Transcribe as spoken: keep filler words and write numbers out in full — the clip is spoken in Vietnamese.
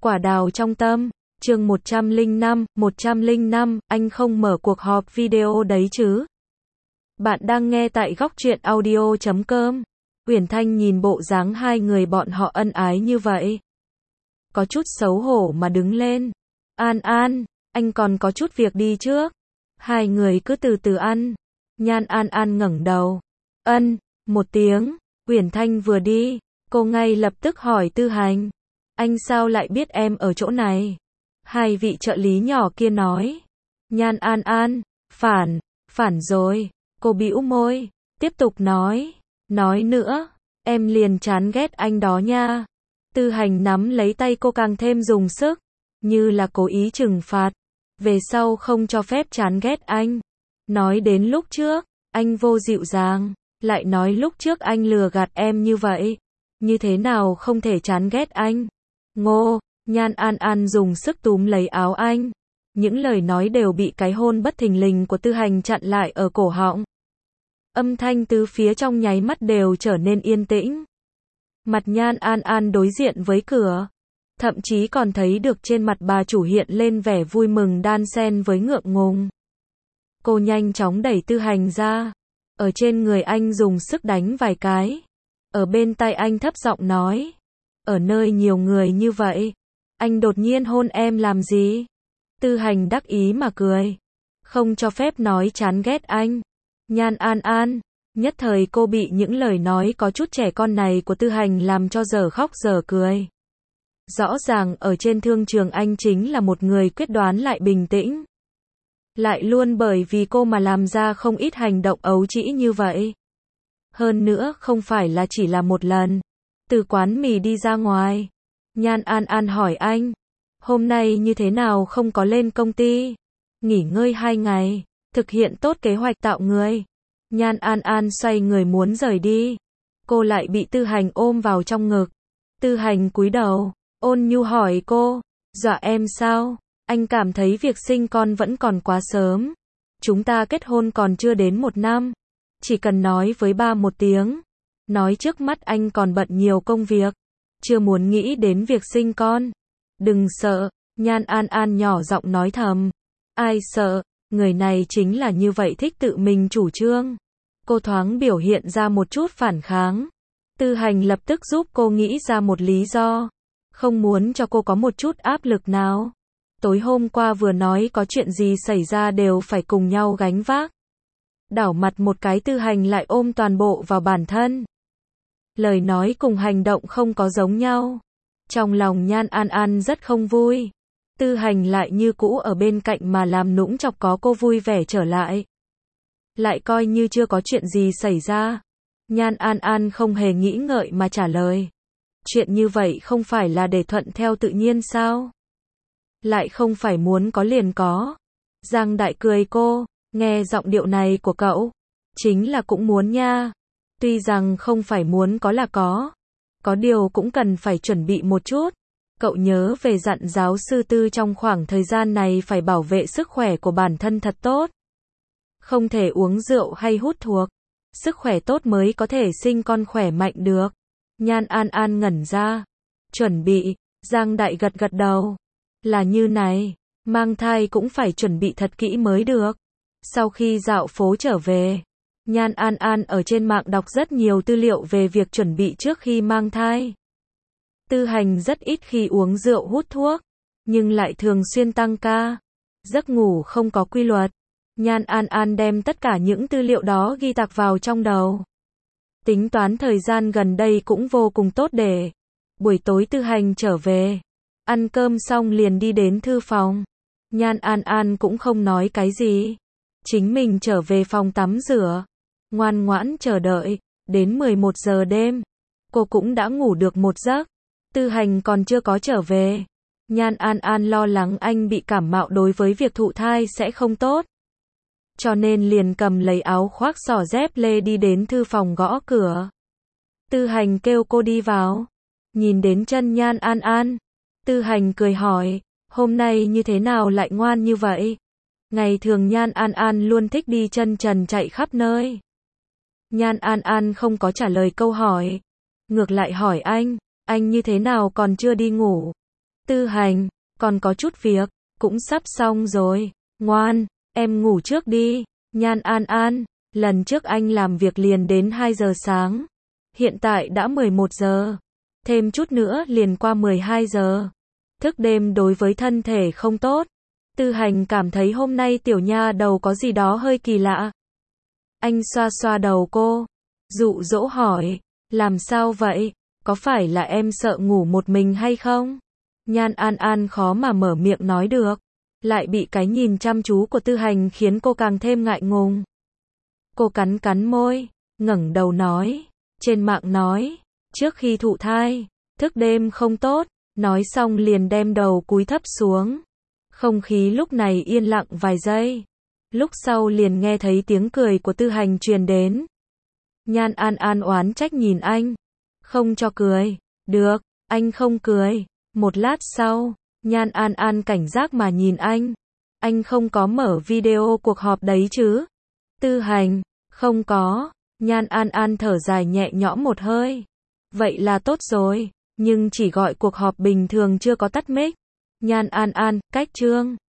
Quả đào trong tâm, chương một trăm lẻ năm, một trăm lẻ năm, anh không mở cuộc họp video đấy chứ? Bạn đang nghe tại góc truyện audio chấm com. Uyển Thanh nhìn bộ dáng hai người bọn họ ân ái như vậy, có chút xấu hổ mà đứng lên. An An, anh còn có chút việc đi trước. Hai người cứ từ từ ăn. Nhan An An ngẩng đầu. Ân, một tiếng. Uyển Thanh vừa đi, cô ngay lập tức hỏi Tư Hành. Anh sao lại biết em ở chỗ này? Hai vị trợ lý nhỏ kia nói. Nhan An An, phản, phản rồi. Cô bĩu môi, tiếp tục nói. Nói nữa, em liền chán ghét anh đó nha. Tư Hành nắm lấy tay cô càng thêm dùng sức, như là cố ý trừng phạt. Về sau không cho phép chán ghét anh. Nói đến lúc trước, anh vô dịu dàng, lại nói lúc trước anh lừa gạt em như vậy. Như thế nào không thể chán ghét anh? Ngô, Nhan An An dùng sức túm lấy áo anh. Những lời nói đều bị cái hôn bất thình lình của Tư Hành chặn lại ở cổ họng. Âm thanh tứ phía trong nháy mắt đều trở nên yên tĩnh. Mặt Nhan An An đối diện với cửa. Thậm chí còn thấy được trên mặt bà chủ hiện lên vẻ vui mừng đan xen với ngượng ngùng. Cô nhanh chóng đẩy Tư Hành ra. Ở trên người anh dùng sức đánh vài cái. Ở bên tai anh thấp giọng nói. Ở nơi nhiều người như vậy, anh đột nhiên hôn em làm gì? Tư Hành đắc ý mà cười. Không cho phép nói chán ghét anh. Nhan An An, nhất thời cô bị những lời nói có chút trẻ con này của Tư Hành làm cho giờ khóc giờ cười. Rõ ràng ở trên thương trường anh chính là một người quyết đoán lại bình tĩnh. Lại luôn bởi vì cô mà làm ra không ít hành động ấu trĩ như vậy. Hơn nữa không phải là chỉ là một lần. Từ quán mì đi ra ngoài, Nhan An An hỏi anh, hôm nay như thế nào không có lên công ty? Nghỉ ngơi hai ngày, thực hiện tốt kế hoạch tạo người. Nhan An An xoay người muốn rời đi. Cô lại bị Tư Hành ôm vào trong ngực. Tư Hành cúi đầu, ôn nhu hỏi cô, dọa em sao? Anh cảm thấy việc sinh con vẫn còn quá sớm. Chúng ta kết hôn còn chưa đến một năm. Chỉ cần nói với ba một tiếng. Nói trước mắt anh còn bận nhiều công việc. Chưa muốn nghĩ đến việc sinh con. Đừng sợ, Nhan An An nhỏ giọng nói thầm. Ai sợ, người này chính là như vậy thích tự mình chủ trương. Cô thoáng biểu hiện ra một chút phản kháng. Tư Hành lập tức giúp cô nghĩ ra một lý do. Không muốn cho cô có một chút áp lực nào. Tối hôm qua vừa nói có chuyện gì xảy ra đều phải cùng nhau gánh vác. Đảo mặt một cái Tư Hành lại ôm toàn bộ vào bản thân. Lời nói cùng hành động không có giống nhau. Trong lòng Nhan An An rất không vui. Tư Hành lại như cũ ở bên cạnh mà làm nũng chọc có cô vui vẻ trở lại. Lại coi như chưa có chuyện gì xảy ra. Nhan An An không hề nghĩ ngợi mà trả lời. Chuyện như vậy không phải là để thuận theo tự nhiên sao? Lại không phải muốn có liền có. Giang Đại cười cô, nghe giọng điệu này của cậu, chính là cũng muốn nha. Tuy rằng không phải muốn có là có. Có điều cũng cần phải chuẩn bị một chút. Cậu nhớ về dặn giáo sư Tư trong khoảng thời gian này phải bảo vệ sức khỏe của bản thân thật tốt. Không thể uống rượu hay hút thuốc. Sức khỏe tốt mới có thể sinh con khỏe mạnh được. Nhan An An ngẩn ra. Chuẩn bị, Giang Đại gật gật đầu. Là như này, mang thai cũng phải chuẩn bị thật kỹ mới được. Sau khi dạo phố trở về, Nhan An An ở trên mạng đọc rất nhiều tư liệu về việc chuẩn bị trước khi mang thai. Tư Hành rất ít khi uống rượu hút thuốc, nhưng lại thường xuyên tăng ca. Giấc ngủ không có quy luật. Nhan An An đem tất cả những tư liệu đó ghi tạc vào trong đầu. Tính toán thời gian gần đây cũng vô cùng tốt để. Buổi tối Tư Hành trở về. Ăn cơm xong liền đi đến thư phòng. Nhan An An cũng không nói cái gì. Chính mình trở về phòng tắm rửa. Ngoan ngoãn chờ đợi. Đến mười một giờ đêm. Cô cũng đã ngủ được một giấc. Tư Hành còn chưa có trở về. Nhan An An lo lắng anh bị cảm mạo đối với việc thụ thai sẽ không tốt. Cho nên liền cầm lấy áo khoác xỏ dép lê đi đến thư phòng gõ cửa. Tư Hành kêu cô đi vào. Nhìn đến chân Nhan An An. Tư Hành cười hỏi, hôm nay như thế nào lại ngoan như vậy? Ngày thường Nhan An An luôn thích đi chân trần chạy khắp nơi. Nhan An An không có trả lời câu hỏi. Ngược lại hỏi anh, anh như thế nào còn chưa đi ngủ? Tư Hành, còn có chút việc, cũng sắp xong rồi. Ngoan, em ngủ trước đi. Nhan An An, lần trước anh làm việc liền đến hai giờ sáng. Hiện tại đã mười một giờ. Thêm chút nữa liền qua mười hai giờ. Thức đêm đối với thân thể không tốt. Tư Hành cảm thấy hôm nay tiểu nha đầu có gì đó hơi kỳ lạ. Anh xoa xoa đầu cô, dụ dỗ hỏi, làm sao vậy? Có phải là em sợ ngủ một mình hay không? Nhan An An khó mà mở miệng nói được, lại bị cái nhìn chăm chú của Tư Hành khiến cô càng thêm ngại ngùng. Cô cắn cắn môi, ngẩng đầu nói, trên mạng nói, trước khi thụ thai, thức đêm không tốt, nói xong liền đem đầu cúi thấp xuống. Không khí lúc này yên lặng vài giây. Lúc sau liền nghe thấy tiếng cười của Tư Hành truyền đến. Nhan An An oán trách nhìn anh. Không cho cười. Được, anh không cười. Một lát sau, Nhan An An cảnh giác mà nhìn anh. Anh không có mở video cuộc họp đấy chứ? Tư Hành, không có. Nhan An An thở dài nhẹ nhõm một hơi. Vậy là tốt rồi, nhưng chỉ gọi cuộc họp bình thường chưa có tắt mic. Nhan An An, cách chương.